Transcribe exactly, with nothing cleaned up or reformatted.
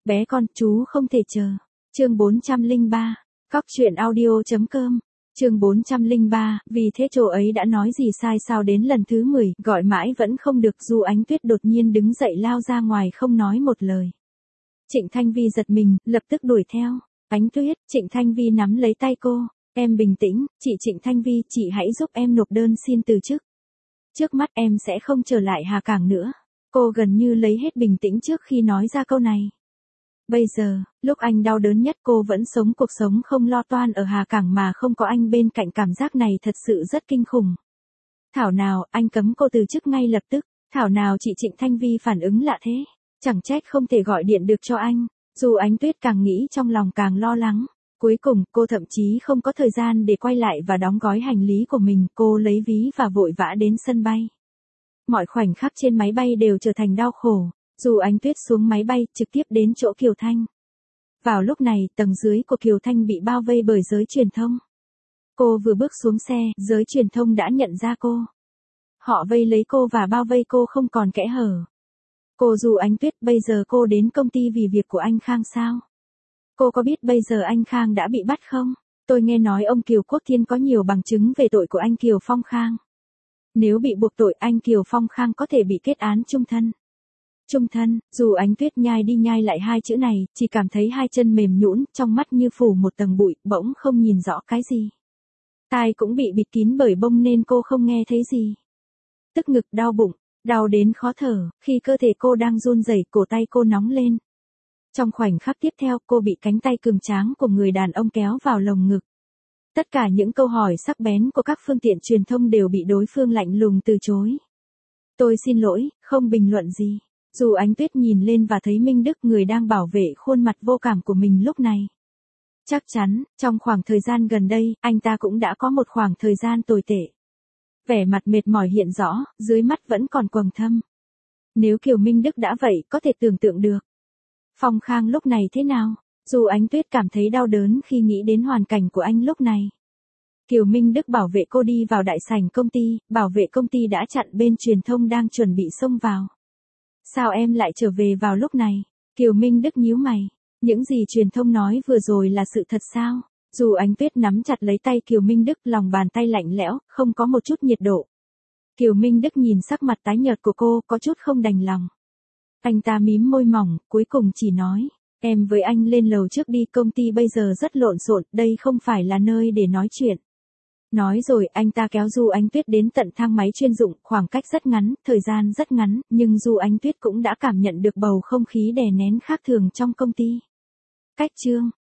Bé con, chú không thể chờ. Chương bốn trăm lẻ ba. Cóc truyện audio chấm com. Chương bốn trăm lẻ ba, vì thế chỗ ấy đã nói gì sai sao đến lần thứ mười, gọi mãi vẫn không được, Du Ánh Tuyết đột nhiên đứng dậy lao ra ngoài không nói một lời. Trịnh Thanh Vi giật mình, lập tức đuổi theo. Ánh Tuyết, Trịnh Thanh Vi nắm lấy tay cô, em bình tĩnh, chị Trịnh Thanh Vi, chị hãy giúp em nộp đơn xin từ chức. Trước mắt em sẽ không trở lại Hà Cảng nữa. Cô gần như lấy hết bình tĩnh trước khi nói ra câu này. Bây giờ, lúc anh đau đớn nhất cô vẫn sống cuộc sống không lo toan ở Hà Cảng mà không có anh bên cạnh, cảm giác này thật sự rất kinh khủng. Thảo nào, anh cấm cô từ chức ngay lập tức, thảo nào chị Trịnh Thanh Vi phản ứng lạ thế, chẳng trách không thể gọi điện được cho anh. Dù Ánh Tuyết càng nghĩ trong lòng càng lo lắng. Cuối cùng, cô thậm chí không có thời gian để quay lại và đóng gói hành lý của mình, cô lấy ví và vội vã đến sân bay. Mọi khoảnh khắc trên máy bay đều trở thành đau khổ. Dù Ánh Tuyết xuống máy bay, trực tiếp đến chỗ Kiều Thanh. Vào lúc này, tầng dưới của Kiều Thanh bị bao vây bởi giới truyền thông. Cô vừa bước xuống xe, giới truyền thông đã nhận ra cô. Họ vây lấy cô và bao vây cô không còn kẽ hở. Cô Dù Ánh Tuyết, bây giờ cô đến công ty vì việc của anh Khang sao? Cô có biết bây giờ anh Khang đã bị bắt không? Tôi nghe nói ông Kiều Quốc Thiên có nhiều bằng chứng về tội của anh Kiều Phong Khang. Nếu bị buộc tội, anh Kiều Phong Khang có thể bị kết án chung thân. Chung thân, Dù Ánh Tuyết nhai đi nhai lại hai chữ này, chỉ cảm thấy hai chân mềm nhũn, trong mắt như phủ một tầng bụi, bỗng không nhìn rõ cái gì. Tai cũng bị bịt kín bởi bông nên cô không nghe thấy gì. Tức ngực, đau bụng, đau đến khó thở, khi cơ thể cô đang run rẩy, cổ tay cô nóng lên. Trong khoảnh khắc tiếp theo, cô bị cánh tay cường tráng của người đàn ông kéo vào lồng ngực. Tất cả những câu hỏi sắc bén của các phương tiện truyền thông đều bị đối phương lạnh lùng từ chối. Tôi xin lỗi, không bình luận gì. Dù Ánh Tuyết nhìn lên và thấy Minh Đức, người đang bảo vệ khuôn mặt vô cảm của mình lúc này. Chắc chắn, trong khoảng thời gian gần đây, anh ta cũng đã có một khoảng thời gian tồi tệ. Vẻ mặt mệt mỏi hiện rõ, dưới mắt vẫn còn quầng thâm. Nếu Kiều Minh Đức đã vậy, có thể tưởng tượng được. Phong Khang lúc này thế nào? Dù Ánh Tuyết cảm thấy đau đớn khi nghĩ đến hoàn cảnh của anh lúc này. Kiều Minh Đức bảo vệ cô đi vào đại sảnh công ty, bảo vệ công ty đã chặn bên truyền thông đang chuẩn bị xông vào. Sao em lại trở về vào lúc này? Kiều Minh Đức nhíu mày. Những gì truyền thông nói vừa rồi là sự thật sao? Dù Ánh Tuyết nắm chặt lấy tay Kiều Minh Đức, lòng bàn tay lạnh lẽo, không có một chút nhiệt độ. Kiều Minh Đức nhìn sắc mặt tái nhợt của cô, có chút không đành lòng. Anh ta mím môi mỏng, cuối cùng chỉ nói, em với anh lên lầu trước đi, công ty bây giờ rất lộn xộn, đây không phải là nơi để nói chuyện. Nói rồi, anh ta kéo Du Ánh Tuyết đến tận thang máy chuyên dụng, khoảng cách rất ngắn, thời gian rất ngắn, nhưng Du Ánh Tuyết cũng đã cảm nhận được bầu không khí đè nén khác thường trong công ty. Cách chương